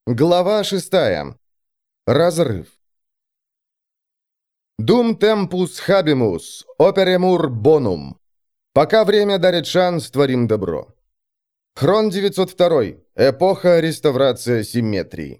Глава 6. Разрыв. Dum tempus habemus, operemur bonum. Пока время дарит шанс, творим добро. Хрон 902. Эпоха реставрация симметрии.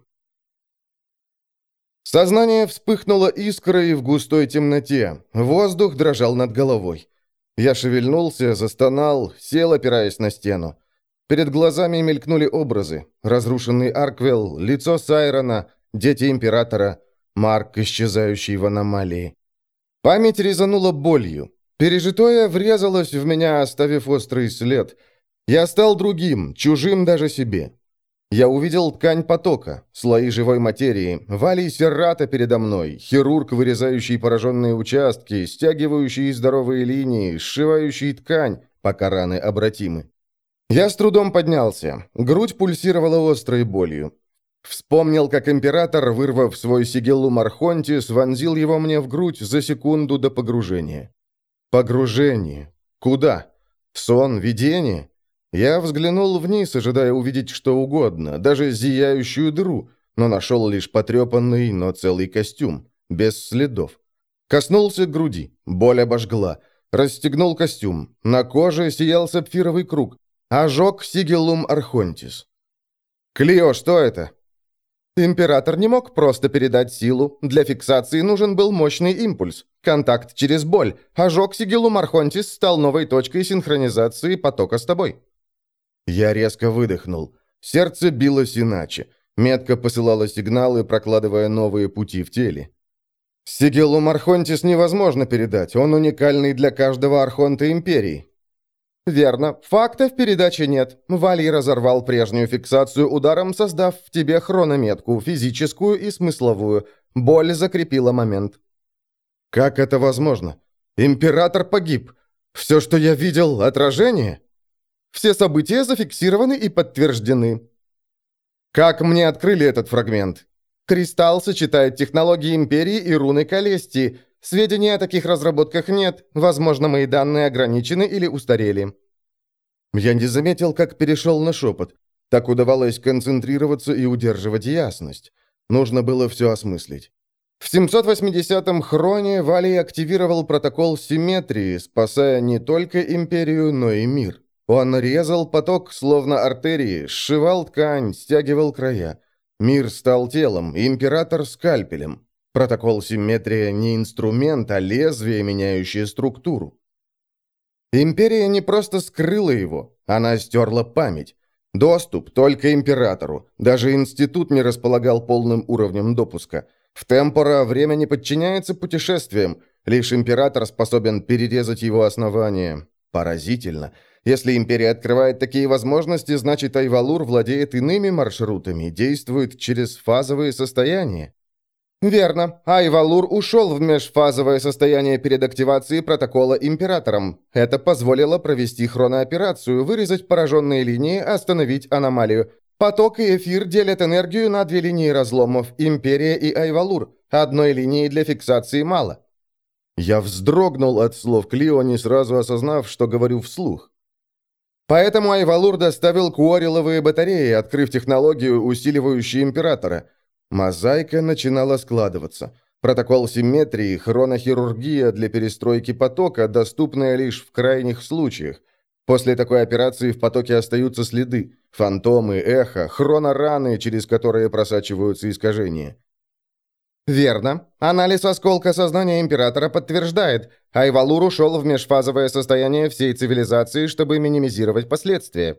Сознание вспыхнуло искрой в густой темноте. Воздух дрожал над головой. Я шевельнулся, застонал, сел, опираясь на стену. Перед глазами мелькнули образы. Разрушенный Арквелл, лицо Сайрона, дети Императора, Марк, исчезающий в аномалии. Память резанула болью. Пережитое врезалось в меня, оставив острый след. Я стал другим, чужим даже себе. Я увидел ткань потока, слои живой материи, Валий Серрата передо мной, хирург, вырезающий пораженные участки, стягивающий здоровые линии, сшивающий ткань, пока раны обратимы. Я с трудом поднялся. Грудь пульсировала острой болью. Вспомнил, как Император, вырвав свой сигиллум Архонтис, вонзил его мне в грудь за секунду до погружения. Погружение. Куда? Сон, видение? Я взглянул вниз, ожидая увидеть что угодно, даже зияющую дыру, но нашел лишь потрепанный, но целый костюм, без следов. Коснулся груди, боль обожгла. Расстегнул костюм. На коже сиял сапфировый круг. Ожог сигиллум Архонтис. «Клио, что это?» Император не мог просто передать силу. Для фиксации нужен был мощный импульс. Контакт через боль. Ожог сигиллум Архонтис стал новой точкой синхронизации потока с тобой. Я резко выдохнул. Сердце билось иначе. Метка посылала сигналы, прокладывая новые пути в теле. Сигиллум Архонтис невозможно передать. Он уникальный для каждого Архонта Империи. «Верно. Фактов передачи нет. Валий разорвал прежнюю фиксацию ударом, создав в тебе хронометку, физическую и смысловую. Боль закрепила момент». «Как это возможно? Император погиб. Все, что я видел, отражение?» «Все события зафиксированы и подтверждены». «Как мне открыли этот фрагмент?» «Кристалл сочетает технологии Империи и руны Калестии. Сведений о таких разработках нет. Возможно, мои данные ограничены или устарели». Я не заметил, как перешел на шепот. Так удавалось концентрироваться и удерживать ясность. Нужно было все осмыслить. В 780-м хроне Валий активировал протокол симметрии, спасая не только Империю, но и мир. Он резал поток, словно артерии, сшивал ткань, стягивал края. Мир стал телом, Император — скальпелем. Протокол симметрия не инструмент, а лезвие, меняющее структуру. Империя не просто скрыла его, она стерла память. Доступ только Императору. Даже институт не располагал полным уровнем допуска. В Темпора время не подчиняется путешествиям. Лишь Император способен перерезать его основания. Поразительно. Если Империя открывает такие возможности, значит, Айвалур владеет иными маршрутами, действует через фазовые состояния. Верно. Айвалур ушел в межфазовое состояние перед активацией протокола Императором. Это позволило провести хронооперацию, вырезать пораженные линии, остановить аномалию. Поток и эфир делят энергию на две линии разломов – Империя и Айвалур. Одной линии для фиксации мало. Я вздрогнул от слов Клио, не сразу осознав, что говорю вслух. Поэтому Айвалур доставил куориловые батареи, открыв технологию, усиливающую Императора. Мозаика начинала складываться. Протокол симметрии, хронохирургия для перестройки потока, доступная лишь в крайних случаях. После такой операции в потоке остаются следы, фантомы, эхо, хронораны, через которые просачиваются искажения. Верно. Анализ осколка сознания Императора подтверждает, Айвалур ушел в межфазовое состояние всей цивилизации, чтобы минимизировать последствия.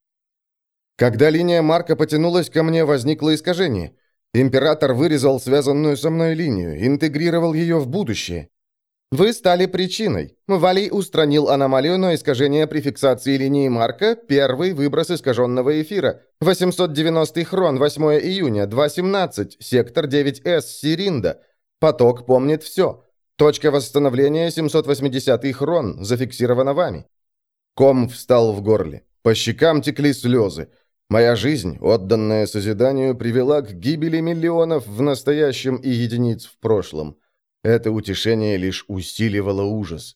Когда линия Марка потянулась ко мне, возникло искажение. Император вырезал связанную со мной линию, интегрировал ее в будущее. Вы стали причиной. Валий устранил аномалию, но искажение при фиксации линии Марка – первый выброс искаженного эфира. 890-й хрон, 8 июня, 2.17, сектор 9С, Сиринда. Поток помнит все. Точка восстановления 780-й хрон, зафиксирована вами. Ком встал в горле. По щекам текли слезы. Моя жизнь, отданная созиданию, привела к гибели миллионов в настоящем и единиц в прошлом. Это утешение лишь усиливало ужас.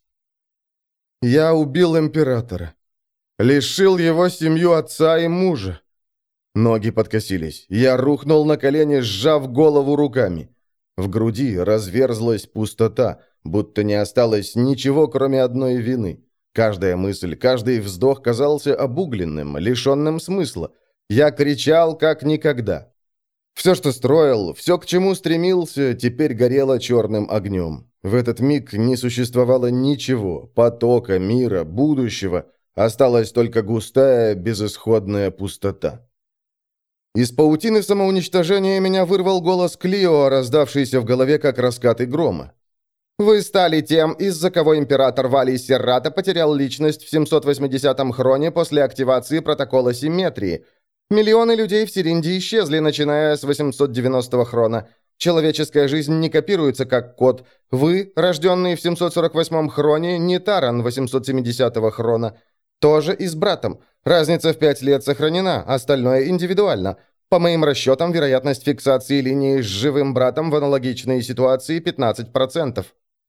Я убил Императора. Лишил его семью отца и мужа. Ноги подкосились. Я рухнул на колени, сжав голову руками. В груди разверзлась пустота, будто не осталось ничего, кроме одной вины. Каждая мысль, каждый вздох казался обугленным, лишенным смысла. Я кричал, как никогда. Все, что строил, все, к чему стремился, теперь горело черным огнем. В этот миг не существовало ничего, потока, мира, будущего. Осталась только густая, безысходная пустота. Из паутины самоуничтожения меня вырвал голос Клио, раздавшийся в голове, как раскаты грома. «Вы стали тем, из-за кого император Валий Серрата потерял личность в 780-м хроне после активации протокола симметрии. Миллионы людей в Сиринде исчезли, начиная с 890-го хрона. Человеческая жизнь не копируется как код. Вы, рожденные в 748-м хроне, не Таран 870-го хрона. Тоже и с братом. Разница в 5 лет сохранена, остальное индивидуально. По моим расчетам, вероятность фиксации линии с живым братом в аналогичной ситуации 15%.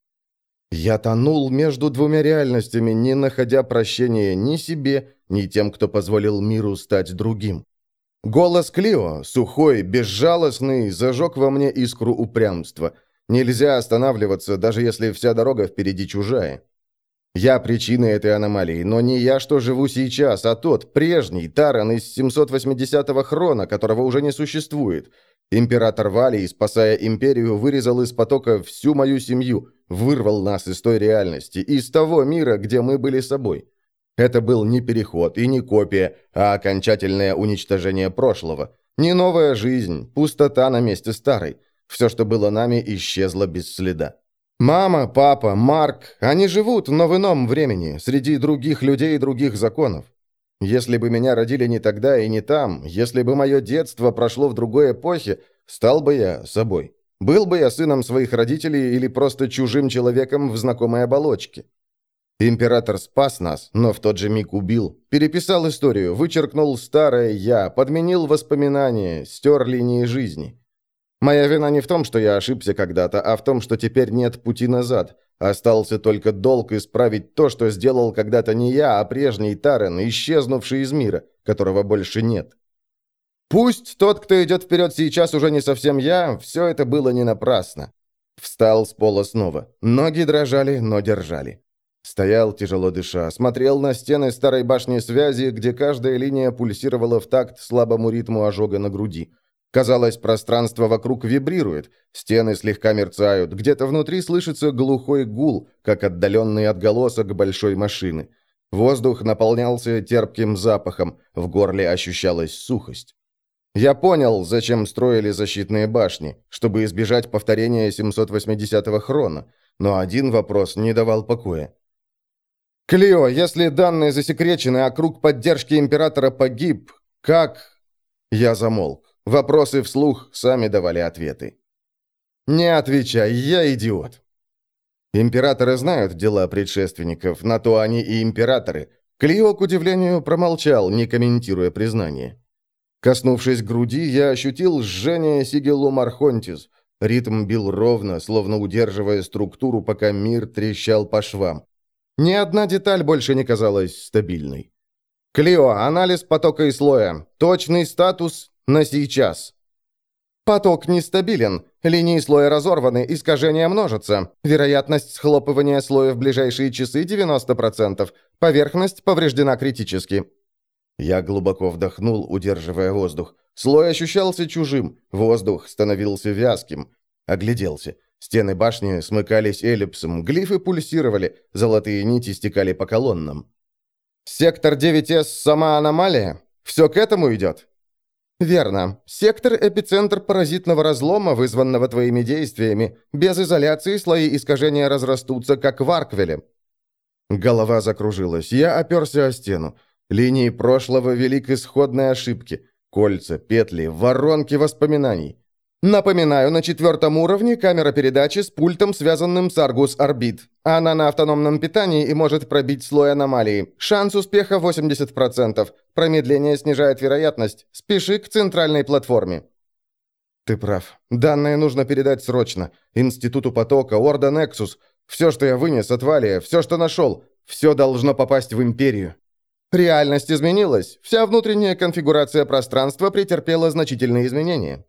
Я тонул между двумя реальностями, не находя прощения ни себе, ни тем, кто позволил миру стать другим. Голос Клио, сухой, безжалостный, зажег во мне искру упрямства. Нельзя останавливаться, даже если вся дорога впереди чужая. Я причина этой аномалии, но не я, что живу сейчас, а тот, прежний, Таран из 780-го хрона, которого уже не существует. Император Валий, спасая империю, вырезал из потока всю мою семью, вырвал нас из той реальности, из того мира, где мы были собой. Это был не переход и не копия, а окончательное уничтожение прошлого. Не новая жизнь, пустота на месте старой. Все, что было нами, исчезло без следа. Мама, папа, Марк, они живут, но в ином времени, среди других людей и других законов. Если бы меня родили не тогда и не там, если бы мое детство прошло в другой эпохе, стал бы я собой. Был бы я сыном своих родителей или просто чужим человеком в знакомой оболочке. Император спас нас, но в тот же миг убил. Переписал историю, вычеркнул старое «я», подменил воспоминания, стер линии жизни. Моя вина не в том, что я ошибся когда-то, а в том, что теперь нет пути назад. Остался только долг исправить то, что сделал когда-то не я, а прежний Таран, исчезнувший из мира, которого больше нет. Пусть тот, кто идет вперед сейчас, уже не совсем я, все это было не напрасно. Встал с пола снова. Ноги дрожали, но держали. Стоял, тяжело дыша, смотрел на стены старой башни связи, где каждая линия пульсировала в такт слабому ритму ожога на груди. Казалось, пространство вокруг вибрирует, стены слегка мерцают, где-то внутри слышится глухой гул, как отдаленный отголосок большой машины. Воздух наполнялся терпким запахом, в горле ощущалась сухость. Я понял, зачем строили защитные башни, чтобы избежать повторения 780-го хрона, но один вопрос не давал покоя. «Клио, если данные засекречены, а круг поддержки Императора погиб, как...» Я замолк. Вопросы вслух сами давали ответы. «Не отвечай, я идиот». Императоры знают дела предшественников, на то они и императоры. Клио, к удивлению, промолчал, не комментируя признание. Коснувшись груди, я ощутил жжение Сигеллум Архонтис. Ритм бил ровно, словно удерживая структуру, пока мир трещал по швам. Ни одна деталь больше не казалась стабильной. «Клио, анализ потока и слоя. Точный статус на сейчас». «Поток нестабилен. Линии слоя разорваны, искажения множатся. Вероятность схлопывания слоя в ближайшие часы 90%. Поверхность повреждена критически». Я глубоко вдохнул, удерживая воздух. Слой ощущался чужим, воздух становился вязким. Огляделся. Стены башни смыкались эллипсом, глифы пульсировали, золотые нити стекали по колоннам. «Сектор 9С – сама аномалия? Все к этому идет?» «Верно. Сектор – эпицентр паразитного разлома, вызванного твоими действиями. Без изоляции слои искажения разрастутся, как в Арквеле». Голова закружилась. Я оперся о стену. Линии прошлого вели к исходной ошибке. Кольца, петли, воронки воспоминаний. Напоминаю, на 4-м уровне камера передачи с пультом, связанным с Аргус-Орбит. Она на автономном питании и может пробить слой аномалии. Шанс успеха 80%. Промедление снижает вероятность. Спеши к центральной платформе. Ты прав. Данные нужно передать срочно. Институту потока, Орда Нексус. Все, что я вынес от Валия, все, что нашел, все должно попасть в Империю. Реальность изменилась. Вся внутренняя конфигурация пространства претерпела значительные изменения.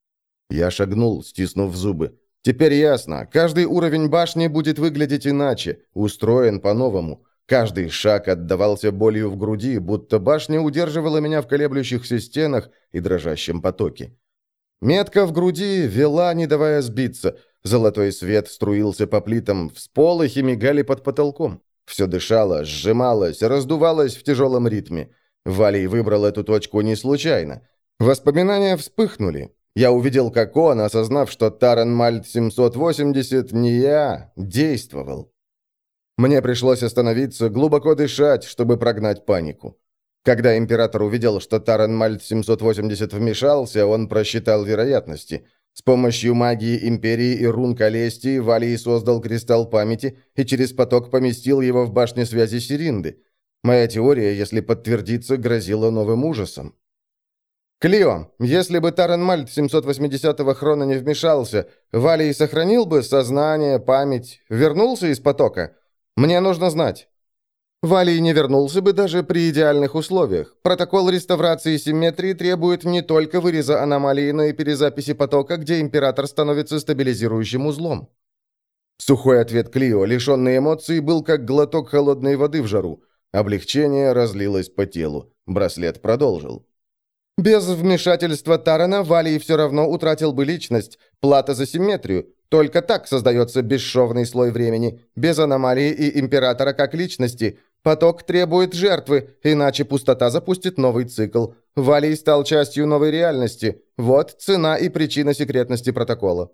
Я шагнул, стиснув зубы. Теперь ясно, каждый уровень башни будет выглядеть иначе, устроен по-новому. Каждый шаг отдавался болью в груди, будто башня удерживала меня в колеблющихся стенах и дрожащем потоке. Метка в груди вела, не давая сбиться. Золотой свет струился по плитам, всполохи мигали под потолком. Все дышало, сжималось, раздувалось в тяжелом ритме. Валий выбрал эту точку не случайно. Воспоминания вспыхнули. Я увидел, как он, осознав, что Таран Мальт 780 не я, действовал. Мне пришлось остановиться, глубоко дышать, чтобы прогнать панику. Когда император увидел, что Таран Мальт 780 вмешался, он просчитал вероятности. С помощью магии Империи и рун Калестии Валий создал кристалл памяти и через поток поместил его в башне связи Сиринды. Моя теория, если подтвердится, грозила новым ужасом. «Клио, если бы Таран Мальт 780-го хрона не вмешался, Валий сохранил бы сознание, память, вернулся из потока? Мне нужно знать». Валий не вернулся бы даже при идеальных условиях. Протокол реставрации симметрии требует не только выреза аномалии, но и перезаписи потока, где император становится стабилизирующим узлом. Сухой ответ Клио, лишенный эмоций, был как глоток холодной воды в жару. Облегчение разлилось по телу. Браслет продолжил. Без вмешательства Тарана Валий все равно утратил бы личность, плата за симметрию. Только так создается бесшовный слой времени, без аномалии и императора как личности. Поток требует жертвы, иначе пустота запустит новый цикл. Валий стал частью новой реальности. Вот цена и причина секретности протокола.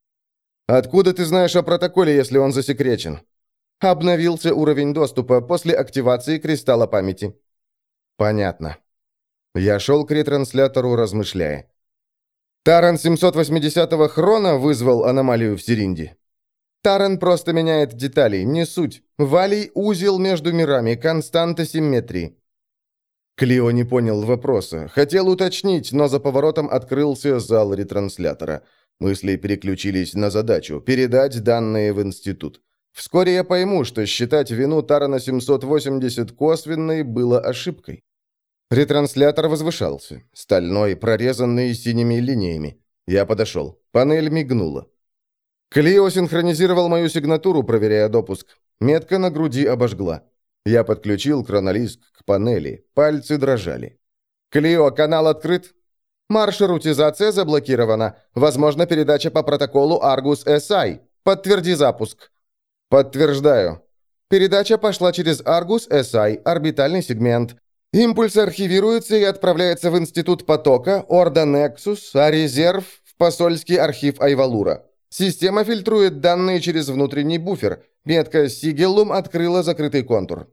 Откуда ты знаешь о протоколе, если он засекречен? Обновился уровень доступа после активации кристалла памяти. Понятно. Я шел к ретранслятору, размышляя. Таран 780-го хрона вызвал аномалию в Сиринде. Таран просто меняет детали, не суть. Валий – узел между мирами, константа симметрии. Клио не понял вопроса. Хотел уточнить, но за поворотом открылся зал ретранслятора. Мысли переключились на задачу – передать данные в институт. Вскоре я пойму, что считать вину Тарана 780 косвенной было ошибкой. Ретранслятор возвышался, стальной, прорезанный синими линиями. Я подошел. Панель мигнула. Клио синхронизировал мою сигнатуру, проверяя допуск. Метка на груди обожгла. Я подключил хронолиск к панели. Пальцы дрожали. «Клио, канал открыт?» «Маршрутизация заблокирована. Возможно, передача по протоколу Argus SI. Подтверди запуск». «Подтверждаю». «Передача пошла через Argus SI, орбитальный сегмент. Импульс архивируется и отправляется в Институт потока, Орда Нексус, а резерв – в посольский архив Айвалура. Система фильтрует данные через внутренний буфер. Метка Сигеллум открыла закрытый контур».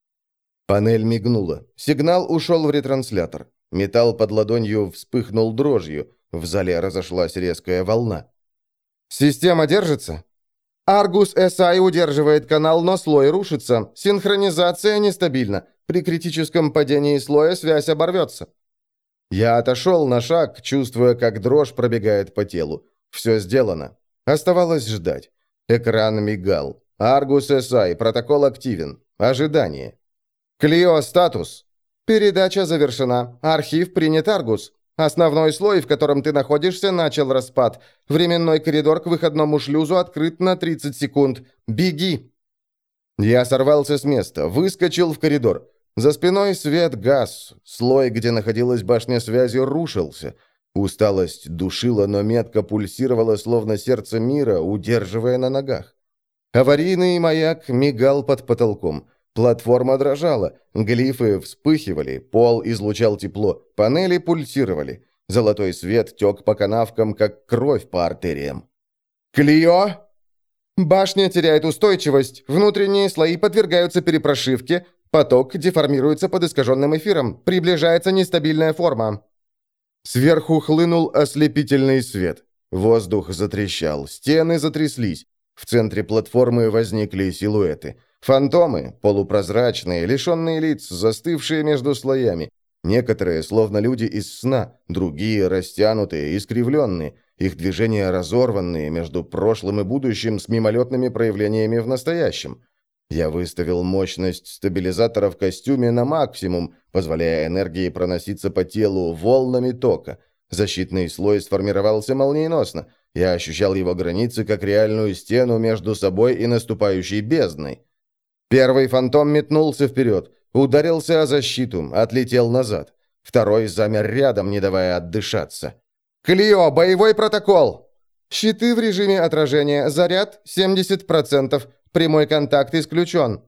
Панель мигнула. Сигнал ушел в ретранслятор. Металл под ладонью вспыхнул дрожью. В зале разошлась резкая волна. «Система держится?» «Аргус SI удерживает канал, но слой рушится. Синхронизация нестабильна. При критическом падении слоя связь оборвется». Я отошел на шаг, чувствуя, как дрожь пробегает по телу. Все сделано. Оставалось ждать. Экран мигал. Аргус SI, протокол активен. Ожидание. «Клио, статус». «Передача завершена. Архив принят Аргус. Основной слой, в котором ты находишься, начал распад. Временной коридор к выходному шлюзу открыт на 30 секунд. Беги!» Я сорвался с места, выскочил в коридор. За спиной свет гас. Слой, где находилась башня связи, рушился. Усталость душила, но метка пульсировала, словно сердце мира, удерживая на ногах. Аварийный маяк мигал под потолком. Платформа дрожала, глифы вспыхивали, пол излучал тепло, панели пульсировали. Золотой свет тек по канавкам, как кровь по артериям. «Клио!» «Башня теряет устойчивость, внутренние слои подвергаются перепрошивке, поток деформируется под искаженным эфиром, приближается нестабильная форма». Сверху хлынул ослепительный свет. Воздух затрещал, стены затряслись. В центре платформы возникли силуэты. Фантомы, полупрозрачные, лишенные лиц, застывшие между слоями. Некоторые, словно люди из сна, другие растянутые, искривленные, их движения разорванные между прошлым и будущим с мимолетными проявлениями в настоящем. Я выставил мощность стабилизатора в костюме на максимум, позволяя энергии проноситься по телу волнами тока. Защитный слой сформировался молниеносно. Я ощущал его границы как реальную стену между собой и наступающей бездной. Первый фантом метнулся вперед, ударился о защиту, отлетел назад. Второй замер рядом, не давая отдышаться. «Клио, боевой протокол!» «Щиты в режиме отражения. Заряд 70%. Прямой контакт исключен».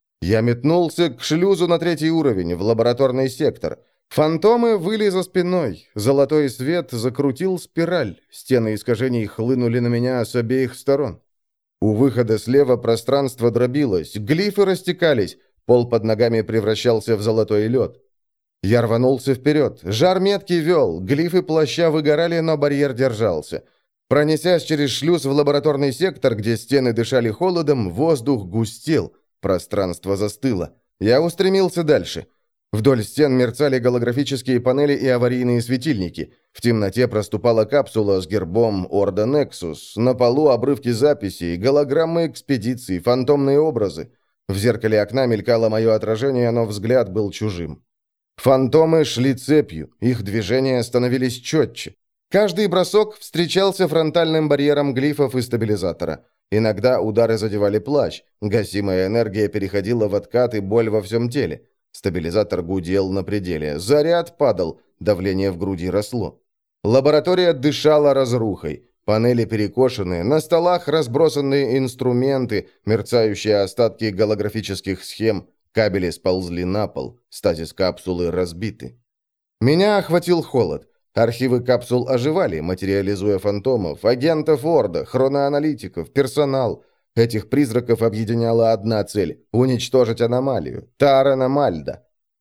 Я метнулся к шлюзу на 3-й уровень, в лабораторный сектор. Фантомы выли за спиной. Золотой свет закрутил спираль. Стены искажений хлынули на меня с обеих сторон. У выхода слева пространство дробилось, глифы растекались, пол под ногами превращался в золотой лед. Я рванулся вперед. Жар метки вел, глифы плаща выгорали, но барьер держался. Пронесясь через шлюз в лабораторный сектор, где стены дышали холодом, воздух густел, пространство застыло. Я устремился дальше. Вдоль стен мерцали голографические панели и аварийные светильники. В темноте проступала капсула с гербом Орда Нексус. На полу обрывки записей, голограммы экспедиций, фантомные образы. В зеркале окна мелькало мое отражение, но взгляд был чужим. Фантомы шли цепью, их движения становились четче. Каждый бросок встречался фронтальным барьером глифов и стабилизатора. Иногда удары задевали плащ, гасимая энергия переходила в откат и боль во всем теле. Стабилизатор гудел на пределе, заряд падал, давление в груди росло. Лаборатория дышала разрухой, панели перекошены, на столах разбросанные инструменты, мерцающие остатки голографических схем, кабели сползли на пол, стазис капсулы разбиты. Меня охватил холод. Архивы капсул оживали, материализуя фантомов, агентов Орда, хроноаналитиков, персонал. Этих призраков объединяла одна цель – уничтожить аномалию. Таарена Мальда.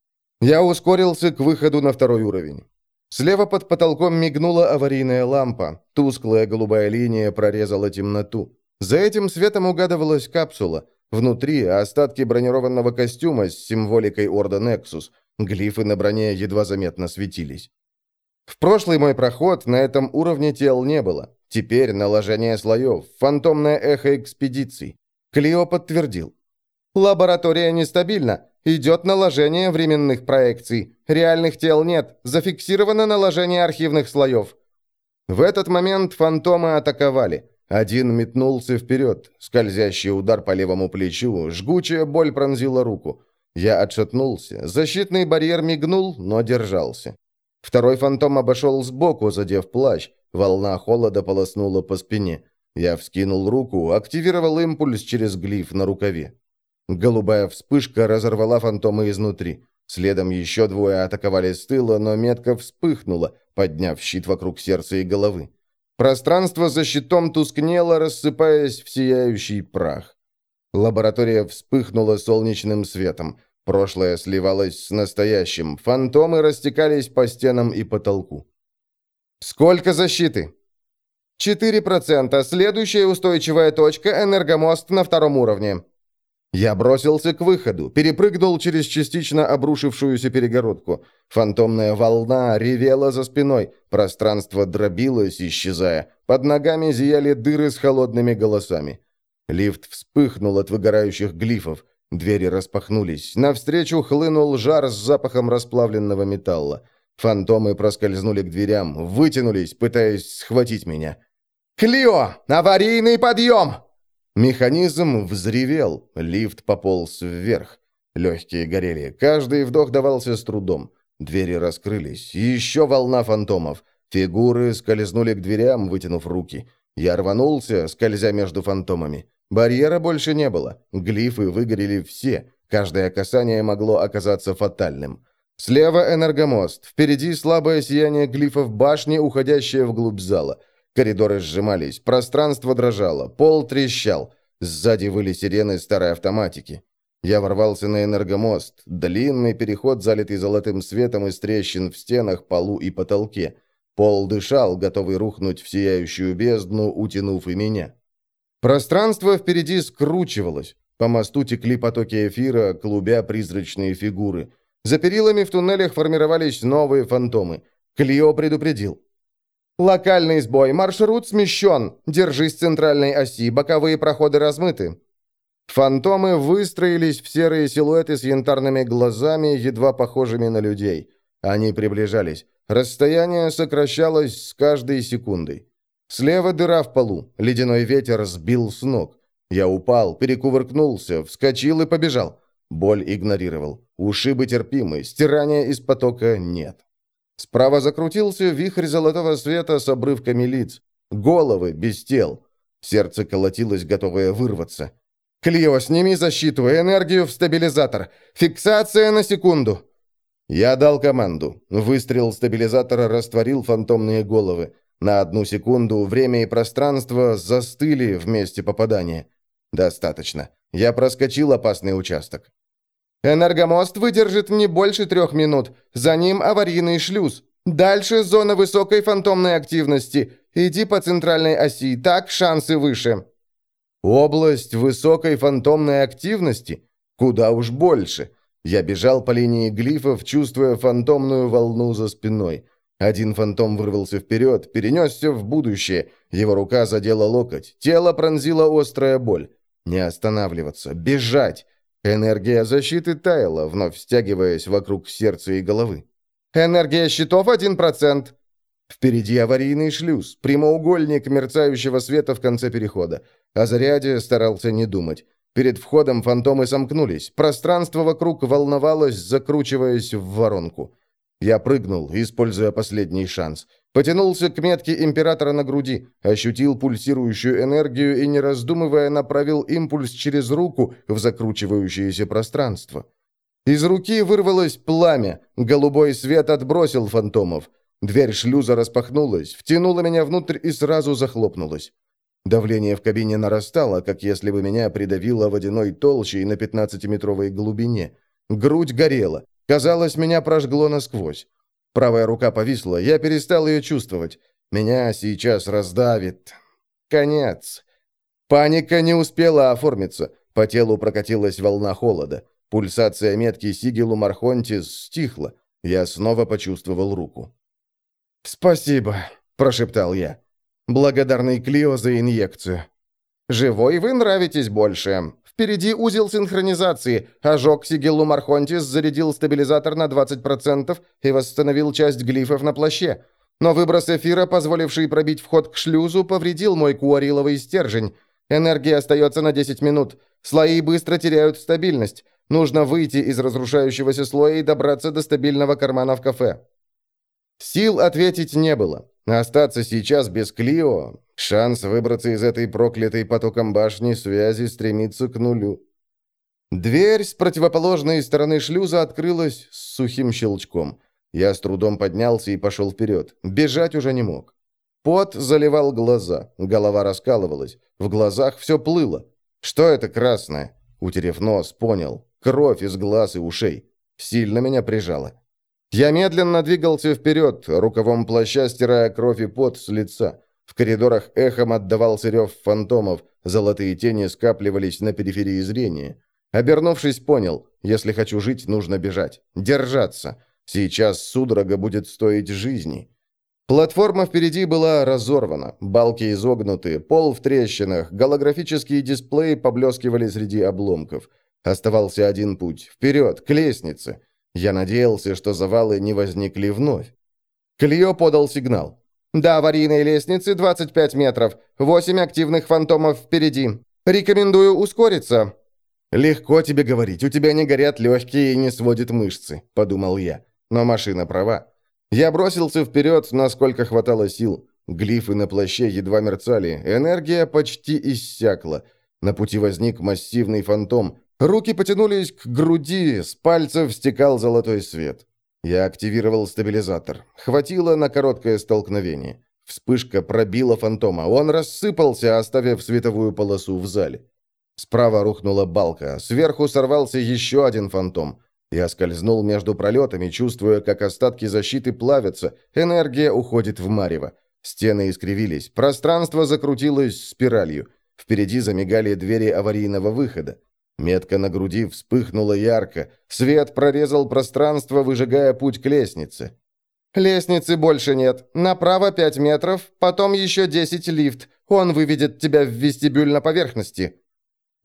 Я ускорился к выходу на 2-й уровень. Слева под потолком мигнула аварийная лампа. Тусклая голубая линия прорезала темноту. За этим светом угадывалась капсула. Внутри остатки бронированного костюма с символикой Орда Нексус. Глифы на броне едва заметно светились. В прошлый мой проход на этом уровне тел не было. Теперь наложение слоев, фантомное эхо экспедиций. Клио подтвердил. Лаборатория нестабильна. Идет наложение временных проекций. Реальных тел нет. Зафиксировано наложение архивных слоев. В этот момент фантомы атаковали. Один метнулся вперед. Скользящий удар по левому плечу. Жгучая боль пронзила руку. Я отшатнулся. Защитный барьер мигнул, но держался. Второй фантом обошел сбоку, задев плащ. Волна холода полоснула по спине. Я вскинул руку, активировал импульс через глиф на рукаве. Голубая вспышка разорвала фантома изнутри. Следом еще двое атаковали с тыла, но метка вспыхнула, подняв щит вокруг сердца и головы. Пространство за щитом тускнело, рассыпаясь в сияющий прах. Лаборатория вспыхнула солнечным светом. Прошлое сливалось с настоящим. Фантомы растекались по стенам и потолку. «Сколько защиты?» 4%. Следующая устойчивая точка – энергомост на 2-м уровне». Я бросился к выходу, перепрыгнул через частично обрушившуюся перегородку. Фантомная волна ревела за спиной, пространство дробилось, исчезая. Под ногами зияли дыры с холодными голосами. Лифт вспыхнул от выгорающих глифов. Двери распахнулись. Навстречу хлынул жар с запахом расплавленного металла. Фантомы проскользнули к дверям, вытянулись, пытаясь схватить меня. «Клио! Аварийный подъем!» Механизм взревел, лифт пополз вверх. Легкие горели, каждый вдох давался с трудом. Двери раскрылись, еще волна фантомов. Фигуры скользнули к дверям, вытянув руки. Я рванулся, скользя между фантомами. Барьера больше не было, глифы выгорели все. Каждое касание могло оказаться фатальным. Слева энергомост, впереди слабое сияние глифов башни, уходящее вглубь зала. Коридоры сжимались, пространство дрожало, пол трещал. Сзади выли сирены старой автоматики. Я ворвался на энергомост, длинный переход, залитый золотым светом из трещин в стенах, полу и потолке. Пол дышал, готовый рухнуть в сияющую бездну, утянув и меня. Пространство впереди скручивалось. По мосту текли потоки эфира, клубя призрачные фигуры. За перилами в туннелях формировались новые фантомы. Клио предупредил. «Локальный сбой. Маршрут смещен. Держись центральной оси. Боковые проходы размыты». Фантомы выстроились в серые силуэты с янтарными глазами, едва похожими на людей. Они приближались. Расстояние сокращалось с каждой секундой. Слева дыра в полу. Ледяной ветер сбил с ног. Я упал, перекувыркнулся, вскочил и побежал. Боль игнорировал. Ушибы терпимы, стирания из потока нет. Справа закрутился вихрь золотого света с обрывками лиц. Головы без тел. Сердце колотилось, готовое вырваться. «Клио, сними защиту, энергию в стабилизатор. Фиксация на секунду!» Я дал команду. Выстрел стабилизатора растворил фантомные головы. На 1 секунду время и пространство застыли в месте попадания. Достаточно. Я проскочил опасный участок. «Энергомост выдержит не больше 3 минут. За ним аварийный шлюз. Дальше зона высокой фантомной активности. Иди по центральной оси, так шансы выше». «Область высокой фантомной активности? Куда уж больше». Я бежал по линии глифов, чувствуя фантомную волну за спиной. Один фантом вырвался вперед, перенесся в будущее. Его рука задела локоть. Тело пронзила острая боль. Не останавливаться, бежать. Энергия защиты таяла, вновь стягиваясь вокруг сердца и головы. «Энергия щитов 1%. Впереди аварийный шлюз, прямоугольник мерцающего света в конце перехода. О заряде старался не думать. Перед входом фантомы сомкнулись. Пространство вокруг волновалось, закручиваясь в воронку. Я прыгнул, используя последний шанс. Потянулся к метке императора на груди, ощутил пульсирующую энергию и, не раздумывая, направил импульс через руку в закручивающееся пространство. Из руки вырвалось пламя. Голубой свет отбросил фантомов. Дверь шлюза распахнулась, втянула меня внутрь и сразу захлопнулась. Давление в кабине нарастало, как если бы меня придавило водяной толщей на 15-метровой глубине. Грудь горела. Казалось, меня прожгло насквозь. Правая рука повисла, я перестал ее чувствовать. Меня сейчас раздавит. Конец. Паника не успела оформиться. По телу прокатилась волна холода. Пульсация метки Сигилу Мархонтис стихла. Я снова почувствовал руку. «Спасибо», – прошептал я. «Благодарный Клио за инъекцию». «Живой вы нравитесь больше. Впереди узел синхронизации. Ожог Сигиллу Мархонтис зарядил стабилизатор на 20% и восстановил часть глифов на плаще. Но выброс эфира, позволивший пробить вход к шлюзу, повредил мой куариловый стержень. Энергия остается на 10 минут. Слои быстро теряют стабильность. Нужно выйти из разрушающегося слоя и добраться до стабильного кармана в кафе». Сил ответить не было. Остаться сейчас без Клио, шанс выбраться из этой проклятой потоком башни связи стремится к нулю. Дверь с противоположной стороны шлюза открылась с сухим щелчком. Я с трудом поднялся и пошел вперед. Бежать уже не мог. Пот заливал глаза, голова раскалывалась, в глазах все плыло. Что это красное? Утерев нос, понял. Кровь из глаз и ушей. Сильно меня прижало. Я медленно двигался вперед, рукавом плаща стирая кровь и пот с лица. В коридорах эхом отдавался рев фантомов, золотые тени скапливались на периферии зрения. Обернувшись, понял, если хочу жить, нужно бежать. Держаться. Сейчас судорога будет стоить жизни. Платформа впереди была разорвана, балки изогнуты, пол в трещинах, голографические дисплеи поблескивали среди обломков. Оставался один путь – вперед, к лестнице. Я надеялся, что завалы не возникли вновь. Клио подал сигнал. «До аварийной лестницы 25 метров. 8 активных фантомов впереди. Рекомендую ускориться». «Легко тебе говорить, у тебя не горят легкие и не сводят мышцы», — подумал я. Но машина права. Я бросился вперед, насколько хватало сил. Глифы на плаще едва мерцали, энергия почти иссякла. На пути возник массивный фантом. Руки потянулись к груди, с пальцев стекал золотой свет. Я активировал стабилизатор. Хватило на короткое столкновение. Вспышка пробила фантома. Он рассыпался, оставив световую полосу в зале. Справа рухнула балка. Сверху сорвался еще один фантом. Я скользнул между пролетами, чувствуя, как остатки защиты плавятся. Энергия уходит в марево. Стены искривились. Пространство закрутилось спиралью. Впереди замигали двери аварийного выхода. Метка на груди вспыхнула ярко. Свет прорезал пространство, выжигая путь к лестнице. «Лестницы больше нет. Направо 5 метров, потом еще 10 лифт. Он выведет тебя в вестибюль на поверхности».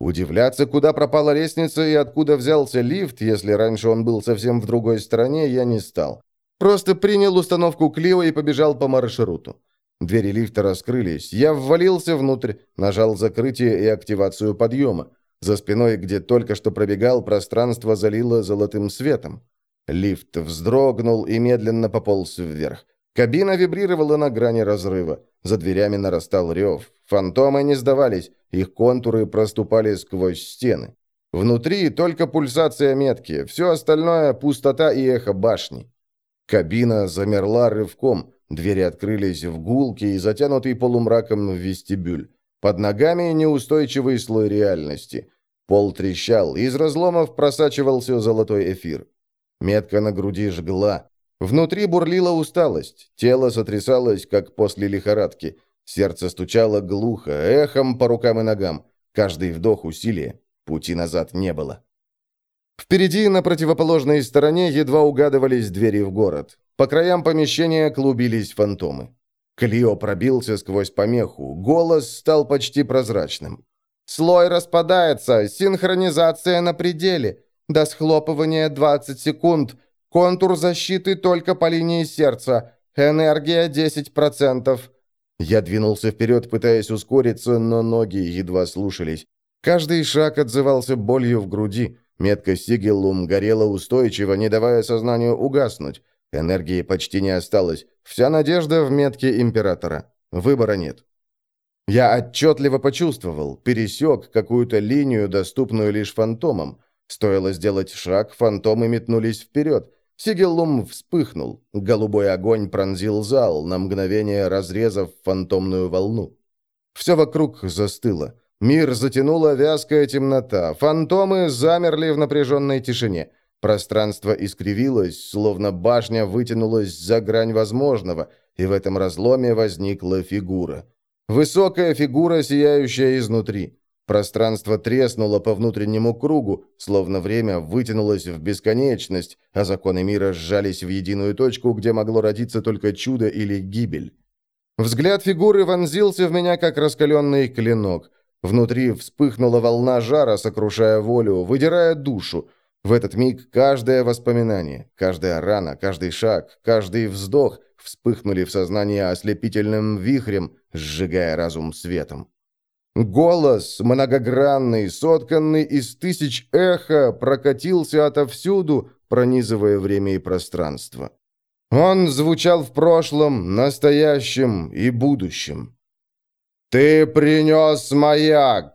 Удивляться, куда пропала лестница и откуда взялся лифт, если раньше он был совсем в другой стороне, я не стал. Просто принял установку Клио и побежал по маршруту. Двери лифта раскрылись. Я ввалился внутрь, нажал закрытие и активацию подъема. За спиной, где только что пробегал, пространство залило золотым светом. Лифт вздрогнул и медленно пополз вверх. Кабина вибрировала на грани разрыва. За дверями нарастал рев. Фантомы не сдавались, их контуры проступали сквозь стены. Внутри только пульсация метки, все остальное — пустота и эхо башни. Кабина замерла рывком, двери открылись в гулкий, затянутый полумраком вестибюль. Под ногами неустойчивый слой реальности. Пол трещал, из разломов просачивался золотой эфир. Метка на груди жгла. Внутри бурлила усталость, тело сотрясалось, как после лихорадки. Сердце стучало глухо, эхом по рукам и ногам. Каждый вдох усилие. Пути назад не было. Впереди, на противоположной стороне, едва угадывались двери в город. По краям помещения клубились фантомы. Клио пробился сквозь помеху, голос стал почти прозрачным. «Слой распадается, синхронизация на пределе. До схлопывания 20 секунд. Контур защиты только по линии сердца. Энергия 10%. Я двинулся вперед, пытаясь ускориться, но ноги едва слушались. Каждый шаг отзывался болью в груди. Метка Сигеллум горела устойчиво, не давая сознанию угаснуть. Энергии почти не осталось. Вся надежда в метке Императора. Выбора нет. Я отчетливо почувствовал, пересек какую-то линию, доступную лишь фантомам. Стоило сделать шаг, фантомы метнулись вперед. Сигеллум вспыхнул. Голубой огонь пронзил зал, на мгновение разрезав фантомную волну. Все вокруг застыло. Мир затянула вязкая темнота. Фантомы замерли в напряженной тишине. Пространство искривилось, словно башня вытянулась за грань возможного, и в этом разломе возникла фигура. Высокая фигура, сияющая изнутри. Пространство треснуло по внутреннему кругу, словно время вытянулось в бесконечность, а законы мира сжались в единую точку, где могло родиться только чудо или гибель. Взгляд фигуры вонзился в меня, как раскаленный клинок. Внутри вспыхнула волна жара, сокрушая волю, выдирая душу. В этот миг каждое воспоминание, каждая рана, каждый шаг, каждый вздох вспыхнули в сознании ослепительным вихрем, сжигая разум светом. Голос, многогранный, сотканный из тысяч эхо, прокатился отовсюду, пронизывая время и пространство. Он звучал в прошлом, настоящем и будущем. «Ты принес маяк!»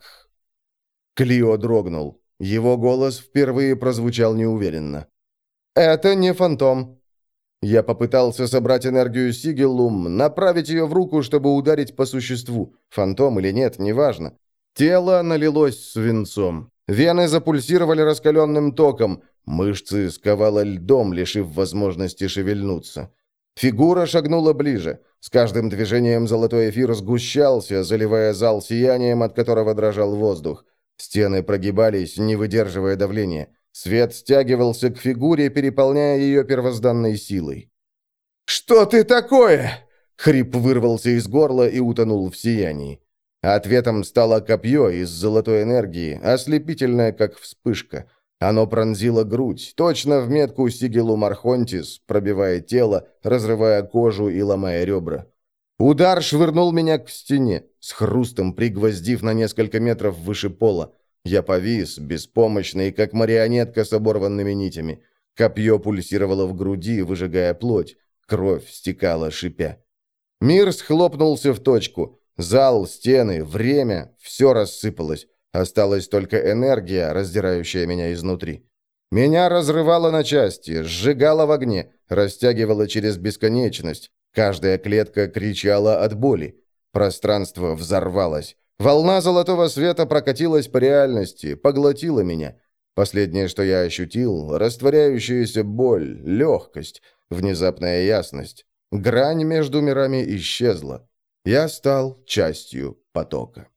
Клио дрогнул. Его голос впервые прозвучал неуверенно. «Это не фантом». Я попытался собрать энергию Сигеллум, направить ее в руку, чтобы ударить по существу. Фантом или нет, неважно. Тело налилось свинцом. Вены запульсировали раскаленным током. Мышцы сковало льдом, лишив возможности шевельнуться. Фигура шагнула ближе. С каждым движением золотой эфир сгущался, заливая зал сиянием, от которого дрожал воздух. Стены прогибались, не выдерживая давления. Свет стягивался к фигуре, переполняя ее первозданной силой. «Что ты такое?» Хрип вырвался из горла и утонул в сиянии. Ответом стало копье из золотой энергии, ослепительное, как вспышка. Оно пронзило грудь, точно в метку Сигеллум Архонтис, пробивая тело, разрывая кожу и ломая ребра. Удар швырнул меня к стене, с хрустом пригвоздив на несколько метров выше пола. Я повис, беспомощный, как марионетка с оборванными нитями. Копье пульсировало в груди, выжигая плоть. Кровь стекала, шипя. Мир схлопнулся в точку. Зал, стены, время — все рассыпалось. Осталась только энергия, раздирающая меня изнутри. Меня разрывало на части, сжигало в огне, растягивало через бесконечность. Каждая клетка кричала от боли. Пространство взорвалось. Волна золотого света прокатилась по реальности, поглотила меня. Последнее, что я ощутил — растворяющаяся боль, легкость, внезапная ясность. Грань между мирами исчезла. Я стал частью потока.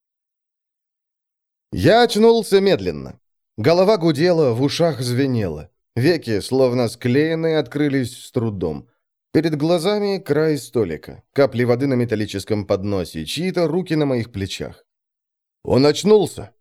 Я очнулся медленно. Голова гудела, в ушах звенело. Веки, словно склеенные, открылись с трудом. Перед глазами край столика, капли воды на металлическом подносе, чьи-то руки на моих плечах. Он очнулся.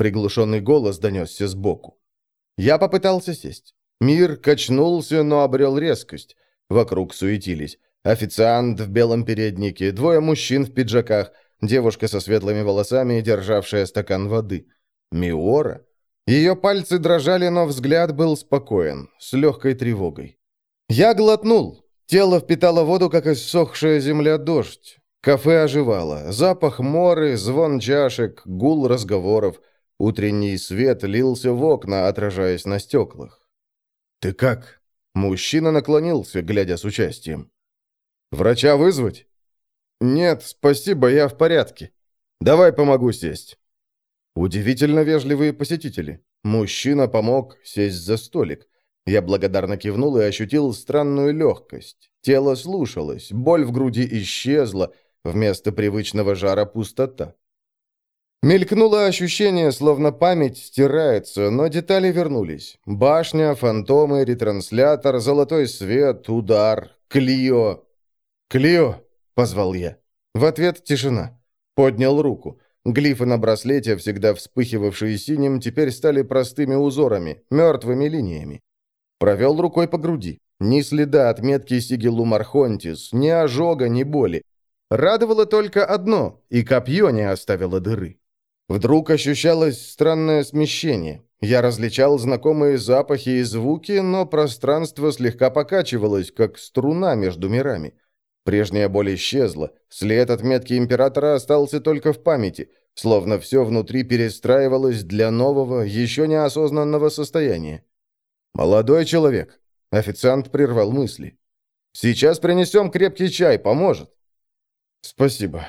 Приглушенный голос донесся сбоку. Я попытался сесть. Мир качнулся, но обрел резкость. Вокруг суетились. Официант в белом переднике, двое мужчин в пиджаках, девушка со светлыми волосами, державшая стакан воды. Миора? Ее пальцы дрожали, но взгляд был спокоен, с легкой тревогой. Я глотнул. Тело впитало воду, как иссохшая земля дождь. Кафе оживало. Запах моры, звон чашек, гул разговоров. Утренний свет лился в окна, отражаясь на стеклах. «Ты как?» Мужчина наклонился, глядя с участием. «Врача вызвать?» «Нет, спасибо, я в порядке. Давай помогу сесть». Удивительно вежливые посетители. Мужчина помог сесть за столик. Я благодарно кивнул и ощутил странную легкость. Тело слушалось, боль в груди исчезла, вместо привычного жара пустота. Мелькнуло ощущение, словно память стирается, но детали вернулись. Башня, фантомы, ретранслятор, золотой свет, удар, Клио. «Клио!» — позвал я. В ответ тишина. Поднял руку. Глифы на браслете, всегда вспыхивавшие синим, теперь стали простыми узорами, мертвыми линиями. Провел рукой по груди. Ни следа отметки Сигиллум Архонтис, ни ожога, ни боли. Радовало только одно, и копье не оставило дыры. Вдруг ощущалось странное смещение. Я различал знакомые запахи и звуки, но пространство слегка покачивалось, как струна между мирами. Прежняя боль исчезла. След отметки Императора остался только в памяти, словно все внутри перестраивалось для нового, еще неосознанного состояния. «Молодой человек», — официант прервал мысли. «Сейчас принесем крепкий чай, поможет». «Спасибо».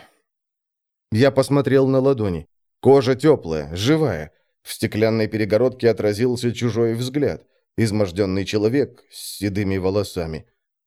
Я посмотрел на ладони. Кожа теплая, живая. В стеклянной перегородке отразился чужой взгляд. Изможденный человек с седыми волосами.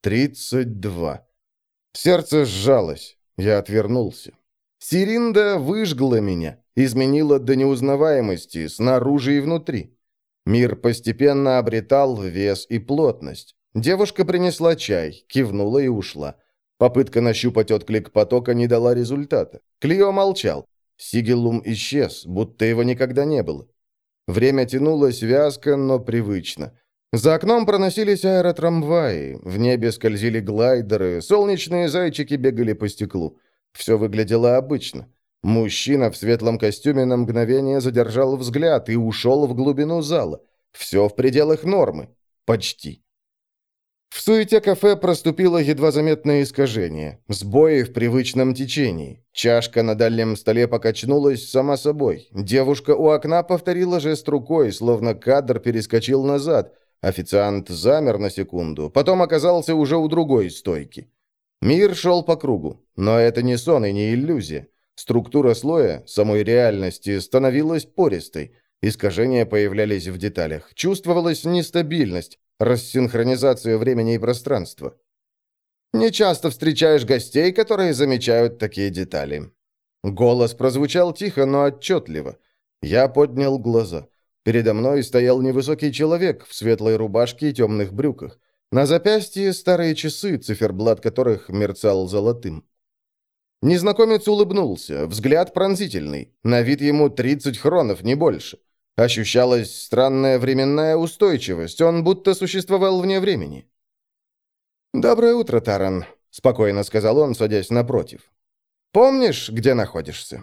32. Сердце сжалось. Я отвернулся. Сиринда выжгла меня, изменила до неузнаваемости, снаружи и внутри. Мир постепенно обретал вес и плотность. Девушка принесла чай, кивнула и ушла. Попытка нащупать отклик потока не дала результата. Клио молчал. Сигиллум исчез, будто его никогда не было. Время тянулось вязко, но привычно. За окном проносились аэротрамваи, в небе скользили глайдеры, солнечные зайчики бегали по стеклу. Все выглядело обычно. Мужчина в светлом костюме на мгновение задержал взгляд и ушел в глубину зала. Все в пределах нормы. Почти. В суете кафе проступило едва заметное искажение. Сбои в привычном течении. Чашка на дальнем столе покачнулась сама собой. Девушка у окна повторила жест рукой, словно кадр перескочил назад. Официант замер на секунду, потом оказался уже у другой стойки. Мир шел по кругу, но это не сон и не иллюзия. Структура слоя, самой реальности, становилась пористой. Искажения появлялись в деталях. Чувствовалась нестабильность, рассинхронизация времени и пространства. Не часто встречаешь гостей, которые замечают такие детали. Голос прозвучал тихо, но отчетливо. Я поднял глаза. Передо мной стоял невысокий человек в светлой рубашке и темных брюках. На запястье старые часы, циферблат которых мерцал золотым. Незнакомец улыбнулся, взгляд пронзительный. На вид ему 30 хронов, не больше. Ощущалась странная временная устойчивость, он будто существовал вне времени. «Доброе утро, Таран», — спокойно сказал он, садясь напротив. «Помнишь, где находишься?»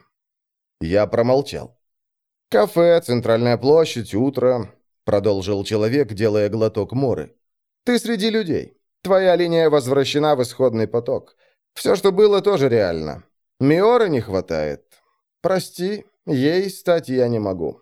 Я промолчал. «Кафе, центральная площадь, утро», — продолжил человек, делая глоток моры. «Ты среди людей. Твоя линия возвращена в исходный поток. Все, что было, тоже реально. Миоры не хватает. Прости, ей стать я не могу».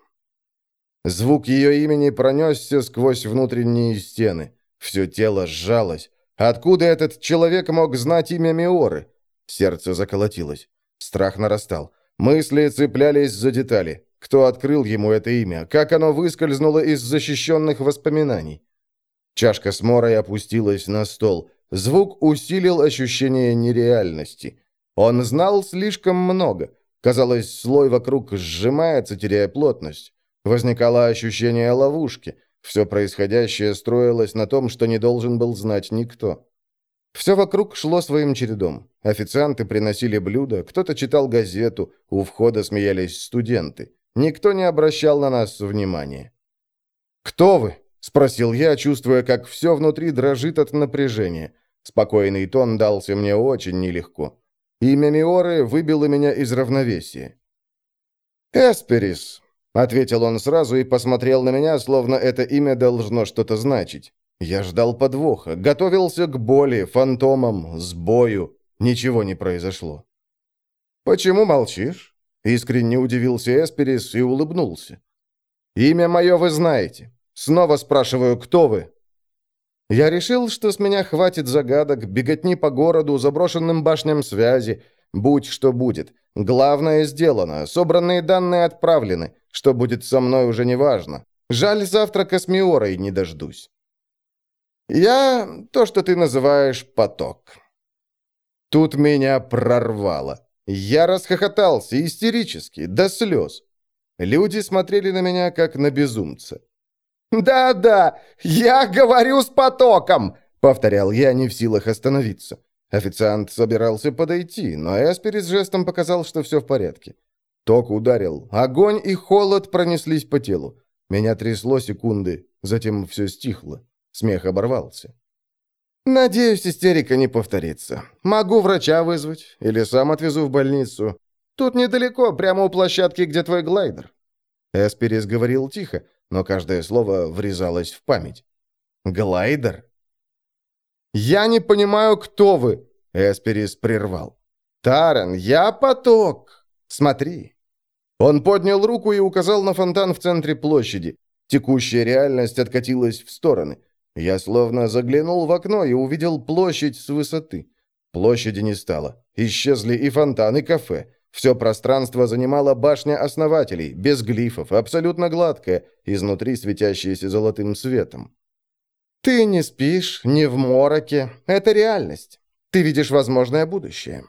Звук ее имени пронесся сквозь внутренние стены. Все тело сжалось. Откуда этот человек мог знать имя Миоры? Сердце заколотилось. Страх нарастал. Мысли цеплялись за детали. Кто открыл ему это имя? Как оно выскользнуло из защищенных воспоминаний? Чашка с морой опустилась на стол. Звук усилил ощущение нереальности. Он знал слишком много. Казалось, слой вокруг сжимается, теряя плотность. Возникало ощущение ловушки. Все происходящее строилось на том, что не должен был знать никто. Все вокруг шло своим чередом. Официанты приносили блюда, кто-то читал газету, у входа смеялись студенты. Никто не обращал на нас внимания. «Кто вы?» — спросил я, чувствуя, как все внутри дрожит от напряжения. Спокойный тон дался мне очень нелегко. Имя Миоры выбило меня из равновесия. «Эсперис», — ответил он сразу и посмотрел на меня, словно это имя должно что-то значить. Я ждал подвоха, готовился к боли, фантомам, сбою. Ничего не произошло. «Почему молчишь?» — искренне удивился Эсперис и улыбнулся. «Имя мое вы знаете. Снова спрашиваю, кто вы?» Я решил, что с меня хватит загадок, беготни по городу, заброшенным башням связи. Будь что будет. Главное сделано, собранные данные отправлены. Что будет со мной, уже не важно. Жаль, завтра с Миорой не дождусь. Я то, что ты называешь поток. Тут меня прорвало. Я расхохотался истерически, до слез. Люди смотрели на меня, как на безумца. «Да-да, я говорю с потоком!» — повторял я, не в силах остановиться. Официант собирался подойти, но Эсперис жестом показал, что все в порядке. Ток ударил. Огонь и холод пронеслись по телу. Меня трясло секунды, затем все стихло. Смех оборвался. «Надеюсь, истерика не повторится. Могу врача вызвать или сам отвезу в больницу. Тут недалеко, прямо у площадки, где твой глайдер». Эсперис говорил тихо, но каждое слово врезалось в память. «Глайдер?» «Я не понимаю, кто вы!» — Эсперис прервал. «Таран, я поток! Смотри!» Он поднял руку и указал на фонтан в центре площади. Текущая реальность откатилась в стороны. Я словно заглянул в окно и увидел площадь с высоты. Площади не стало. Исчезли и фонтан, и кафе. Все пространство занимала башня основателей, без глифов, абсолютно гладкая, изнутри светящаяся золотым светом. «Ты не спишь, не в мороке. Это реальность. Ты видишь возможное будущее».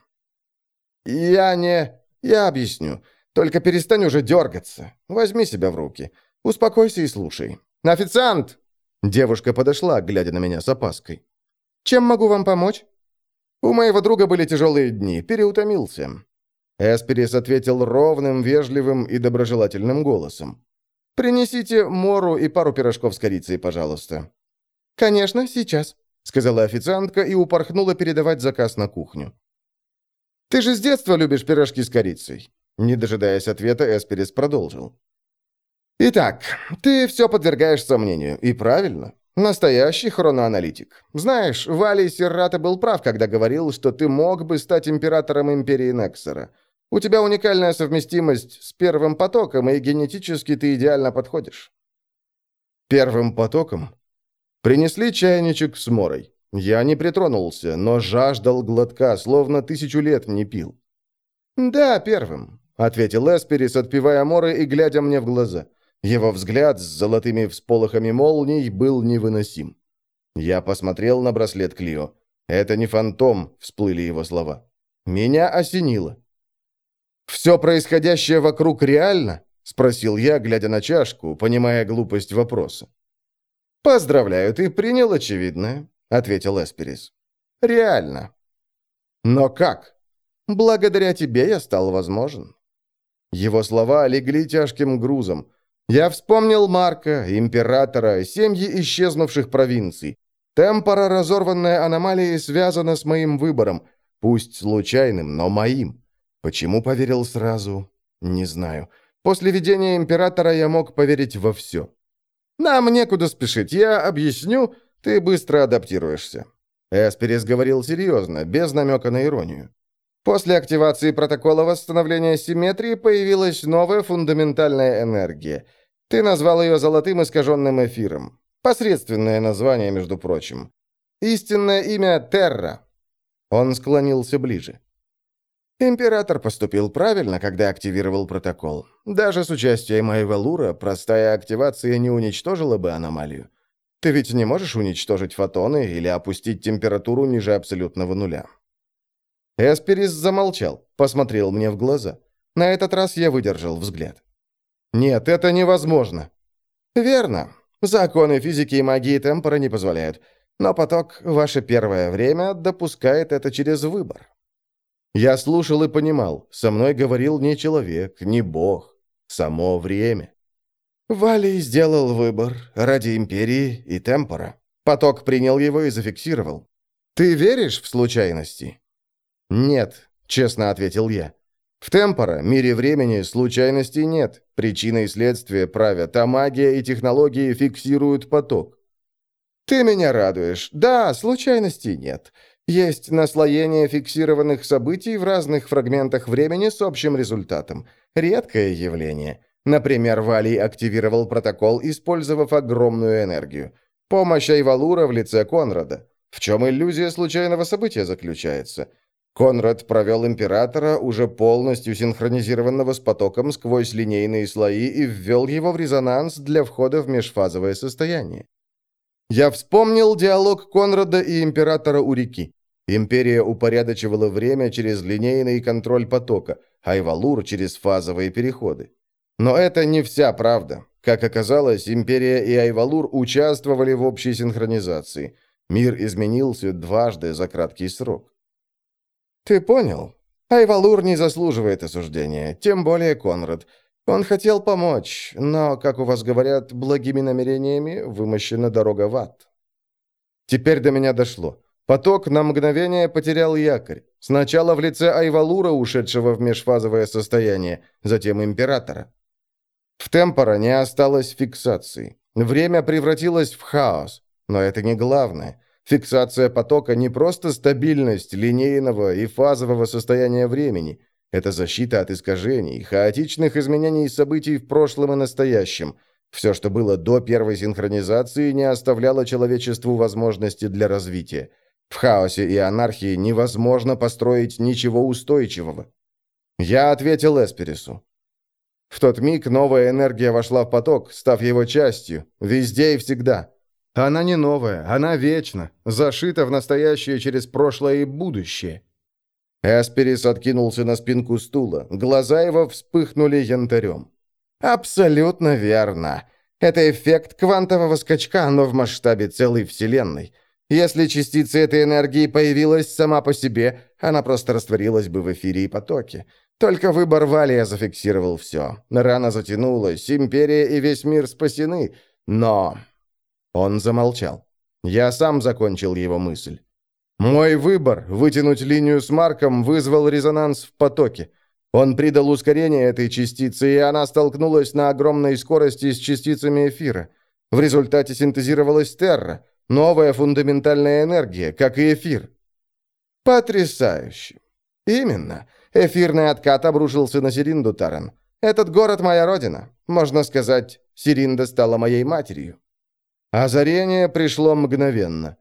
Я объясню. Только перестань уже дергаться. Возьми себя в руки. Успокойся и слушай. «Официант!» Девушка подошла, глядя на меня с опаской. «Чем могу вам помочь?» «У моего друга были тяжелые дни. Переутомился». Эсперис ответил ровным, вежливым и доброжелательным голосом. «Принесите мору и пару пирожков с корицей, пожалуйста». «Конечно, сейчас», — сказала официантка и упорхнула передавать заказ на кухню. «Ты же с детства любишь пирожки с корицей?» Не дожидаясь ответа, Эсперис продолжил. «Итак, ты все подвергаешь сомнению, и правильно. Настоящий хроноаналитик. Знаешь, Валий Серрата был прав, когда говорил, что ты мог бы стать императором империи Нексера. У тебя уникальная совместимость с первым потоком, и генетически ты идеально подходишь». «Первым потоком?» Принесли чайничек с морой. Я не притронулся, но жаждал глотка, словно 1000 лет не пил. «Да, первым», — ответил Эсперис, отпивая моры и глядя мне в глаза. Его взгляд с золотыми всполохами молний был невыносим. Я посмотрел на браслет Клио. «Это не фантом», — всплыли его слова. Меня осенило. «Все происходящее вокруг реально?» — спросил я, глядя на чашку, понимая глупость вопроса. «Поздравляю, ты принял очевидное», — ответил Эсперис. «Реально». «Но как?» «Благодаря тебе я стал возможен». Его слова легли тяжким грузом. Я вспомнил Марка, императора, семьи исчезнувших провинций. Темпора, разорванная аномалией, связана с моим выбором. Пусть случайным, но моим. Почему поверил сразу? Не знаю. После видения императора я мог поверить во все. «Нам некуда спешить, я объясню, ты быстро адаптируешься». Эсперис говорил серьезно, без намека на иронию. После активации протокола восстановления симметрии появилась новая фундаментальная энергия. Ты назвал ее золотым искаженным эфиром. Посредственное название, между прочим. Истинное имя Терра. Он склонился ближе. Император поступил правильно, когда активировал протокол. Даже с участием Айвалура простая активация не уничтожила бы аномалию. Ты ведь не можешь уничтожить фотоны или опустить температуру ниже абсолютного нуля. Эсперис замолчал, посмотрел мне в глаза. На этот раз я выдержал взгляд. «Нет, это невозможно». «Верно. Законы физики и магии темпора не позволяют. Но поток, ваше первое время, допускает это через выбор». Я слушал и понимал. Со мной говорил не человек, не бог. само время. Валий сделал выбор ради Империи и Темпора. Поток принял его и зафиксировал. Ты веришь в случайности? Нет, честно ответил я. В Темпора, мире времени, случайностей нет. Причины и следствия правят, а магия и технологии фиксируют поток. Ты меня радуешь. Да, случайностей нет. Есть наслоение фиксированных событий в разных фрагментах времени с общим результатом. Редкое явление. Например, Валий активировал протокол, использовав огромную энергию. Помощь Айвалура в лице Конрада. В чем иллюзия случайного события заключается? Конрад провел Императора, уже полностью синхронизированного с потоком сквозь линейные слои, и ввел его в резонанс для входа в межфазовое состояние. Я вспомнил диалог Конрада и Императора у реки. Империя упорядочивала время через линейный контроль потока, Айвалур через фазовые переходы. Но это не вся правда. Как оказалось, Империя и Айвалур участвовали в общей синхронизации. Мир изменился дважды за краткий срок. Ты понял? Айвалур не заслуживает осуждения, тем более Конрад. Он хотел помочь, но, как у вас говорят, благими намерениями вымощена дорога в ад. Теперь до меня дошло. Поток на мгновение потерял якорь. Сначала в лице Айвалура, ушедшего в межфазовое состояние, затем Императора. В Темпора не осталось фиксации. Время превратилось в хаос. Но это не главное. Фиксация потока не просто стабильность линейного и фазового состояния времени. Это защита от искажений, хаотичных изменений событий в прошлом и настоящем. Все, что было до первой синхронизации, не оставляло человечеству возможности для развития. В хаосе и анархии невозможно построить ничего устойчивого. Я ответил Эсперису. В тот миг новая энергия вошла в поток, став его частью, везде и всегда. Она не новая, она вечна, зашита в настоящее через прошлое и будущее. Эсперис откинулся на спинку стула, глаза его вспыхнули янтарем. Абсолютно верно. Это эффект квантового скачка, но в масштабе целой Вселенной. Если частица этой энергии появилась сама по себе, она просто растворилась бы в эфире и потоке. Только выбор Валия зафиксировал все. Рана затянулась, Империя и весь мир спасены, но... Он замолчал. Я сам закончил его мысль. Мой выбор, вытянуть линию с Марком, вызвал резонанс в потоке. Он придал ускорение этой частице, и она столкнулась на огромной скорости с частицами эфира. В результате синтезировалась терра, новая фундаментальная энергия, как и эфир. Потрясающе. Именно. Эфирный откат обрушился на Серинду, Таран. Этот город моя родина. Можно сказать, Серинда стала моей матерью. Озарение пришло мгновенно.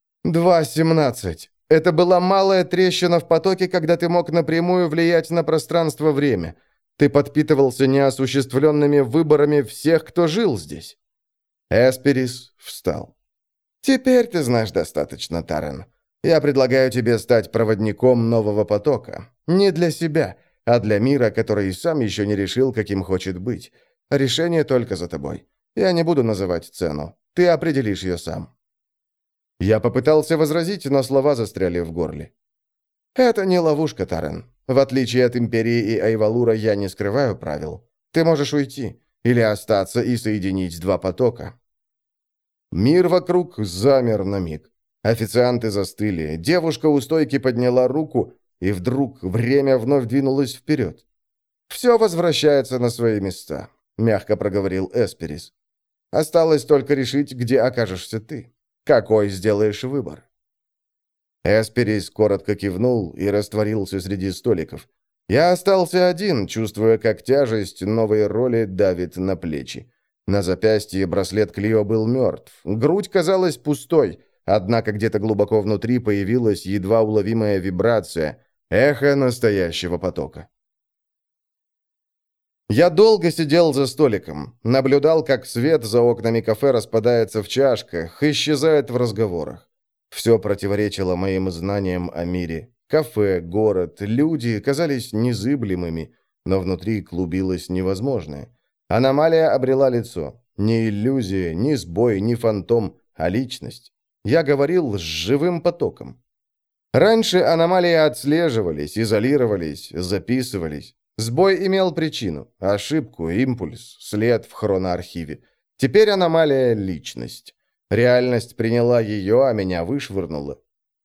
2.17. Это была малая трещина в потоке, когда ты мог напрямую влиять на пространство-время. Ты подпитывался неосуществленными выборами всех, кто жил здесь. Эсперис встал. Теперь ты знаешь достаточно, Таран. Я предлагаю тебе стать проводником нового потока. Не для себя, а для мира, который и сам еще не решил, каким хочет быть. Решение только за тобой. Я не буду называть цену. Ты определишь ее сам». Я попытался возразить, но слова застряли в горле. «Это не ловушка, Тарен. В отличие от Империи и Айвалура, я не скрываю правил. Ты можешь уйти или остаться и соединить два потока». Мир вокруг замер на миг. Официанты застыли. Девушка у стойки подняла руку, и вдруг время вновь двинулось вперед. «Все возвращается на свои места», — мягко проговорил Эсперис. «Осталось только решить, где окажешься ты. Какой сделаешь выбор?» Эсперис коротко кивнул и растворился среди столиков. Я остался один, чувствуя, как тяжесть новой роли давит на плечи. На запястье браслет Клио был мертв. Грудь казалась пустой, однако где-то глубоко внутри появилась едва уловимая вибрация, эхо настоящего потока. Я долго сидел за столиком, наблюдал, как свет за окнами кафе распадается в чашках, исчезает в разговорах. Все противоречило моим знаниям о мире. Кафе, город, люди казались незыблемыми, но внутри клубилось невозможное. Аномалия обрела лицо. Не иллюзия, не сбой, не фантом, а личность. Я говорил с живым потоком. Раньше аномалии отслеживались, изолировались, записывались. Сбой имел причину, ошибку, импульс, след в хроноархиве. Теперь аномалия — личность. Реальность приняла ее, а меня вышвырнула.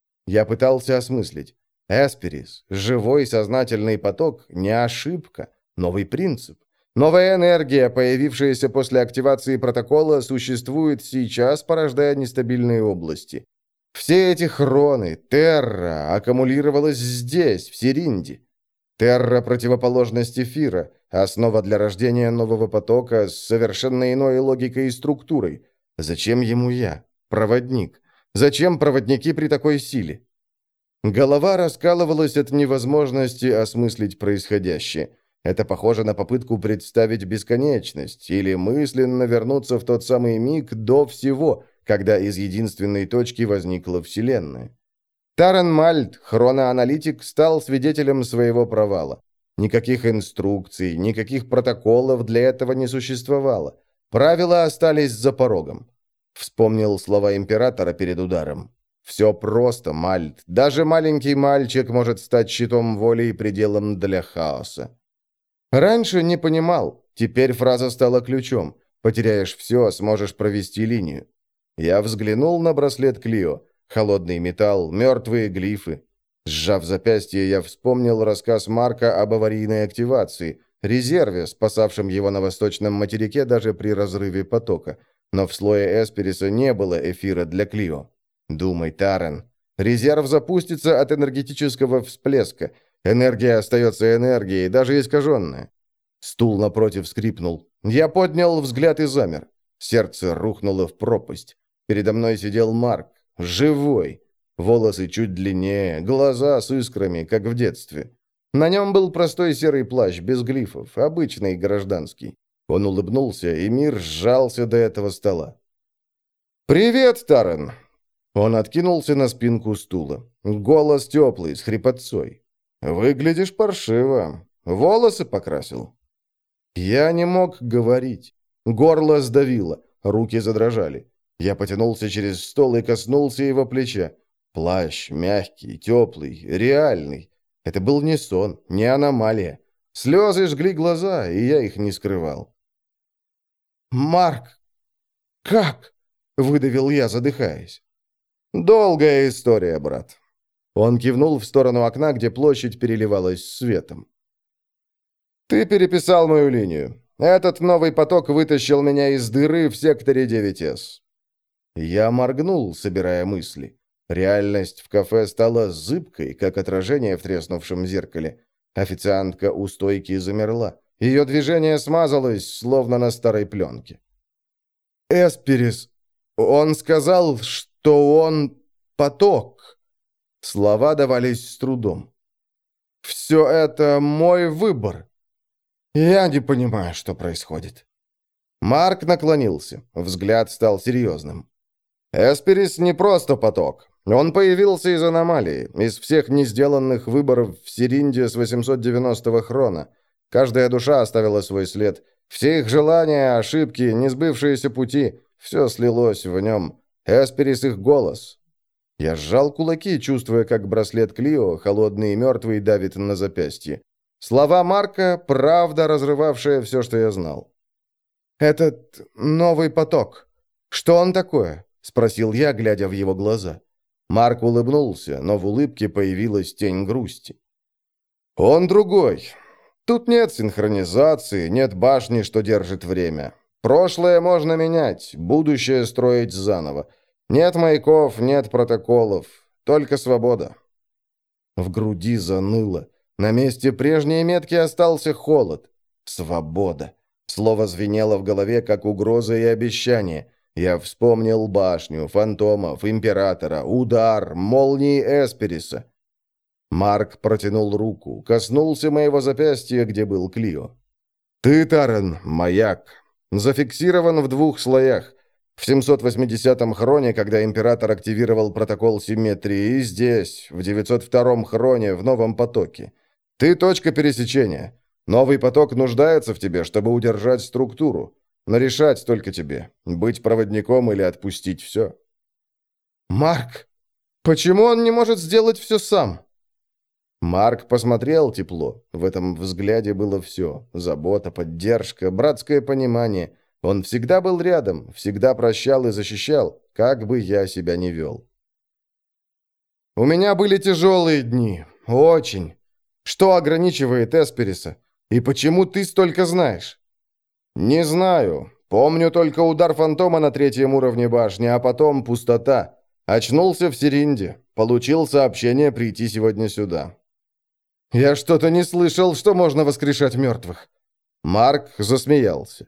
Я пытался осмыслить. Эсперис, живой сознательный поток, не ошибка, новый принцип. Новая энергия, появившаяся после активации протокола, существует сейчас, порождая нестабильные области. Все эти хроны, терра, аккумулировалась здесь, в Сиринде. Терра — противоположность эфира, основа для рождения нового потока с совершенно иной логикой и структурой. Зачем ему я? Проводник. Зачем проводники при такой силе? Голова раскалывалась от невозможности осмыслить происходящее. Это похоже на попытку представить бесконечность или мысленно вернуться в тот самый миг до всего, когда из единственной точки возникла Вселенная. Тарен Мальт, хроноаналитик, стал свидетелем своего провала. Никаких инструкций, никаких протоколов для этого не существовало. Правила остались за порогом. Вспомнил слова императора перед ударом. «Все просто, Мальт. Даже маленький мальчик может стать щитом воли и пределом для хаоса». Раньше не понимал. Теперь фраза стала ключом. Потеряешь все, сможешь провести линию. Я взглянул на браслет Клио. Холодный металл, мертвые глифы. Сжав запястье, я вспомнил рассказ Марка об аварийной активации, резерве, спасавшем его на восточном материке даже при разрыве потока. Но в слое Эспериса не было эфира для Клио. Думай, Тарен. Резерв запустится от энергетического всплеска. Энергия остается энергией, даже искаженная. Стул напротив скрипнул. Я поднял взгляд и замер. Сердце рухнуло в пропасть. Передо мной сидел Марк. Живой. Волосы чуть длиннее, глаза с искрами, как в детстве. На нем был простой серый плащ, без глифов, обычный гражданский. Он улыбнулся, и мир сжался до этого стола. «Привет, Тарен!» Он откинулся на спинку стула. Голос теплый, с хрипотцой. «Выглядишь паршиво. Волосы покрасил?» Я не мог говорить. Горло сдавило, руки задрожали. Я потянулся через стол и коснулся его плеча. Плащ мягкий, теплый, реальный. Это был не сон, не аномалия. Слезы жгли глаза, и я их не скрывал. «Марк, как?» — выдавил я, задыхаясь. «Долгая история, брат». Он кивнул в сторону окна, где площадь переливалась светом. «Ты переписал мою линию. Этот новый поток вытащил меня из дыры в секторе 9С». Я моргнул, собирая мысли. Реальность в кафе стала зыбкой, как отражение в треснувшем зеркале. Официантка у стойки замерла. Ее движение смазалось, словно на старой пленке. «Эсперис, он сказал, что он поток». Слова давались с трудом. «Все это мой выбор. Я не понимаю, что происходит». Марк наклонился. Взгляд стал серьезным. «Эсперис не просто поток. Он появился из аномалии, из всех несделанных выборов в Сиринде с 890-го хрона. Каждая душа оставила свой след. Все их желания, ошибки, несбывшиеся пути — все слилось в нем. Эсперис — их голос». Я сжал кулаки, чувствуя, как браслет Клио, холодный и мертвый, давит на запястье. Слова Марка — правда, разрывавшая все, что я знал. «Этот новый поток. Что он такое?» — спросил я, глядя в его глаза. Марк улыбнулся, но в улыбке появилась тень грусти. «Он другой. Тут нет синхронизации, нет башни, что держит время. Прошлое можно менять, будущее строить заново. Нет маяков, нет протоколов, только свобода». В груди заныло. На месте прежней метки остался холод. Свобода. Слово звенело в голове, как угроза и обещание. Я вспомнил башню, фантомов, императора, удар, молнии Эспериса. Марк протянул руку, коснулся моего запястья, где был Клио. «Ты, Тарен, маяк. Зафиксирован в 2 слоях. В 780-м хроне, когда император активировал протокол симметрии, и здесь, в 902-м хроне, в новом потоке. Ты точка пересечения. Новый поток нуждается в тебе, чтобы удержать структуру. Но решать только тебе, быть проводником или отпустить все». «Марк, почему он не может сделать все сам?» Марк посмотрел тепло. В этом взгляде было все. Забота, поддержка, братское понимание. Он всегда был рядом, всегда прощал и защищал, как бы я себя ни вел. У меня были тяжелые дни. Очень. Что ограничивает Эспериса? И почему ты столько знаешь? Не знаю. Помню только удар фантома на 3-м уровне башни, а потом пустота. Очнулся в Серинде. Получил сообщение прийти сегодня сюда. Я что-то не слышал, что можно воскрешать мертвых. Марк засмеялся.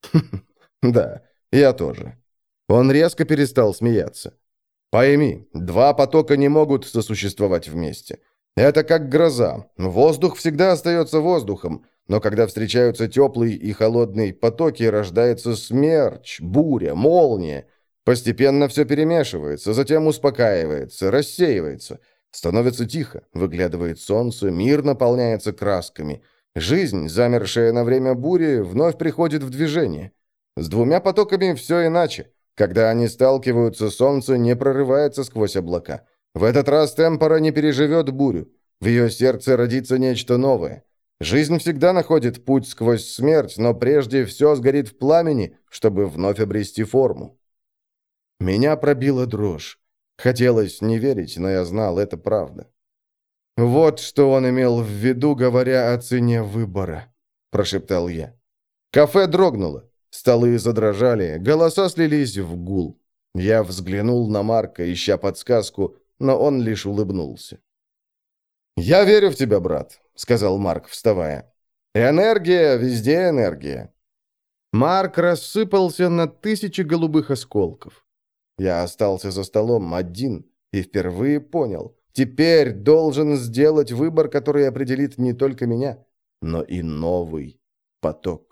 Да, я тоже. Он резко перестал смеяться. Пойми, два потока не могут сосуществовать вместе. Это как гроза. Воздух всегда остается воздухом, но когда встречаются теплый и холодный потоки, рождается смерч, буря, молния. Постепенно все перемешивается, затем успокаивается, рассеивается. Становится тихо, выглядывает солнце, мир наполняется красками. Жизнь, замершая на время бури, вновь приходит в движение. С двумя потоками все иначе. Когда они сталкиваются, солнце не прорывается сквозь облака. В этот раз Темпора не переживет бурю. В ее сердце родится нечто новое. Жизнь всегда находит путь сквозь смерть, но прежде все сгорит в пламени, чтобы вновь обрести форму. Меня пробила дрожь. Хотелось не верить, но я знал, это правда. «Вот что он имел в виду, говоря о цене выбора», – прошептал я. Кафе дрогнуло. Столы задрожали, голоса слились в гул. Я взглянул на Марка, ища подсказку, но он лишь улыбнулся. «Я верю в тебя, брат», — сказал Марк, вставая. «Энергия, везде энергия». Марк рассыпался на 1000 голубых осколков. Я остался за столом один и впервые понял. Теперь должен сделать выбор, который определит не только меня, но и новый поток.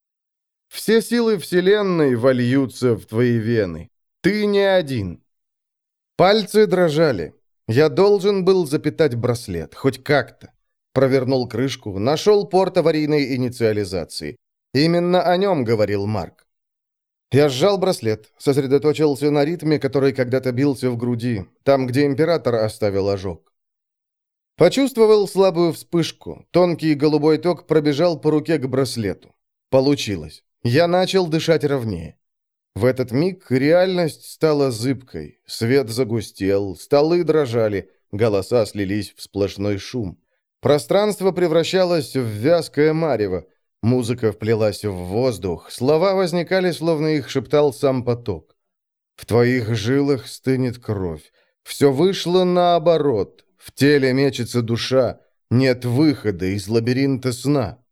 Все силы Вселенной вольются в твои вены. Ты не один. Пальцы дрожали. Я должен был запитать браслет, хоть как-то. Провернул крышку, нашел порт аварийной инициализации. Именно о нем говорил Марк. Я сжал браслет, сосредоточился на ритме, который когда-то бился в груди, там, где император оставил ожог. Почувствовал слабую вспышку. Тонкий голубой ток пробежал по руке к браслету. Получилось. Я начал дышать ровнее. В этот миг реальность стала зыбкой. Свет загустел, столы дрожали, голоса слились в сплошной шум. Пространство превращалось в вязкое марево. Музыка вплелась в воздух, слова возникали, словно их шептал сам поток. В твоих жилах стынет кровь. Все вышло наоборот. В теле мечется душа. Нет выхода из лабиринта сна.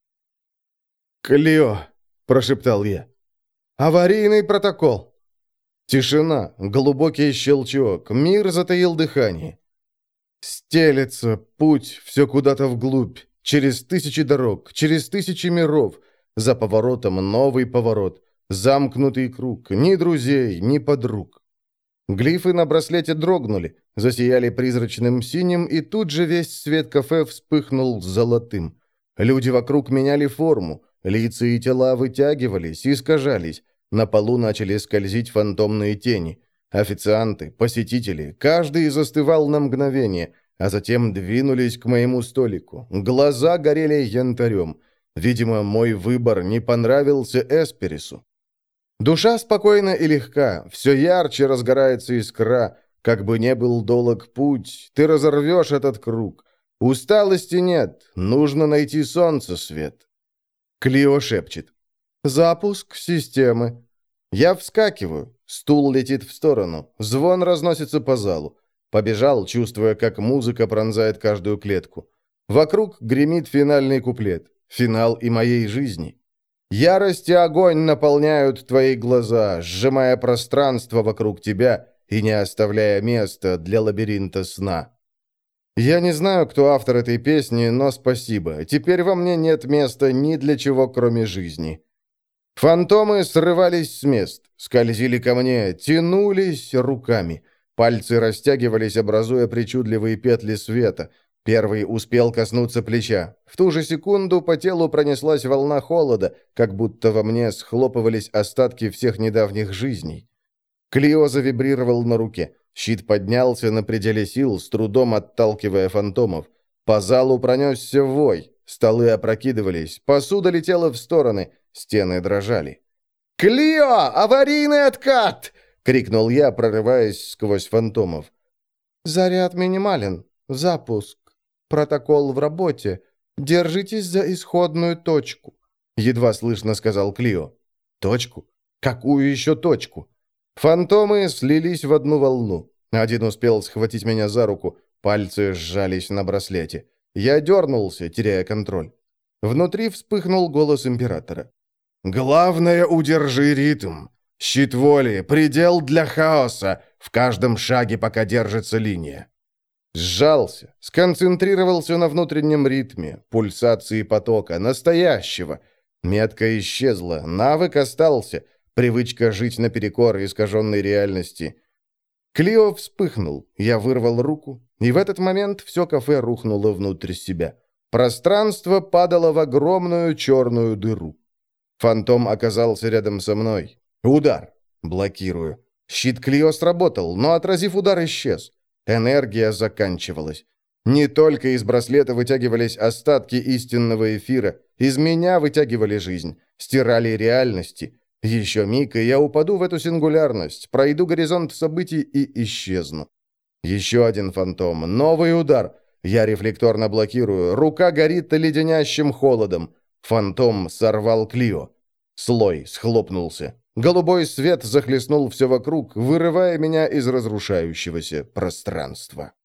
«Клео!» – прошептал я. «Аварийный протокол!» Тишина, глубокий щелчок, мир затаил дыхание. Стелется путь все куда-то вглубь, через 1000 дорог, через 1000 миров. За поворотом новый поворот, замкнутый круг, ни друзей, ни подруг. Глифы на браслете дрогнули, засияли призрачным синим, и тут же весь свет кафе вспыхнул золотым. Люди вокруг меняли форму, лица и тела вытягивались, искажались. На полу начали скользить фантомные тени. Официанты, посетители, каждый застывал на мгновение, а затем двинулись к моему столику. Глаза горели янтарем. Видимо, мой выбор не понравился Эсперису. Душа спокойна и легка, все ярче разгорается искра. Как бы не был долг путь, ты разорвешь этот круг. Усталости нет, нужно найти солнце свет. Клео шепчет. «Запуск системы». Я вскакиваю. Стул летит в сторону. Звон разносится по залу. Побежал, чувствуя, как музыка пронзает каждую клетку. Вокруг гремит финальный куплет. Финал и моей жизни. Ярость и огонь наполняют твои глаза, сжимая пространство вокруг тебя и не оставляя места для лабиринта сна. Я не знаю, кто автор этой песни, но спасибо. Теперь во мне нет места ни для чего, кроме жизни. Фантомы срывались с мест, скользили ко мне, тянулись руками. Пальцы растягивались, образуя причудливые петли света. Первый успел коснуться плеча. В ту же секунду по телу пронеслась волна холода, как будто во мне схлопывались остатки всех недавних жизней. Клео завибрировал на руке. Щит поднялся на пределе сил, с трудом отталкивая фантомов. По залу пронесся вой. Столы опрокидывались, посуда летела в стороны, стены дрожали. «Клио! Аварийный откат!» — крикнул я, прорываясь сквозь фантомов. «Заряд минимален. Запуск. Протокол в работе. Держитесь за исходную точку», — едва слышно сказал Клио. «Точку? Какую еще точку?» Фантомы слились в одну волну. Один успел схватить меня за руку, пальцы сжались на браслете. Я дернулся, теряя контроль. Внутри вспыхнул голос императора. «Главное, удержи ритм. Щит воли, предел для хаоса. В каждом шаге, пока держится линия». Сжался, сконцентрировался на внутреннем ритме, пульсации потока, настоящего. Метка исчезла, навык остался, привычка жить наперекор искаженной реальности. Клио вспыхнул, я вырвал руку, и в этот момент все кафе рухнуло внутрь себя. Пространство падало в огромную черную дыру. Фантом оказался рядом со мной. Удар. Блокирую. Щит Клио сработал, но, отразив удар, исчез. Энергия заканчивалась. Не только из браслета вытягивались остатки истинного эфира, из меня вытягивали жизнь, стирали реальности. Еще миг, и я упаду в эту сингулярность, пройду горизонт событий и исчезну. Еще один фантом, новый удар. Я рефлекторно блокирую, рука горит леденящим холодом. Фантом сорвал Клио. Слой схлопнулся. Голубой свет захлестнул все вокруг, вырывая меня из разрушающегося пространства.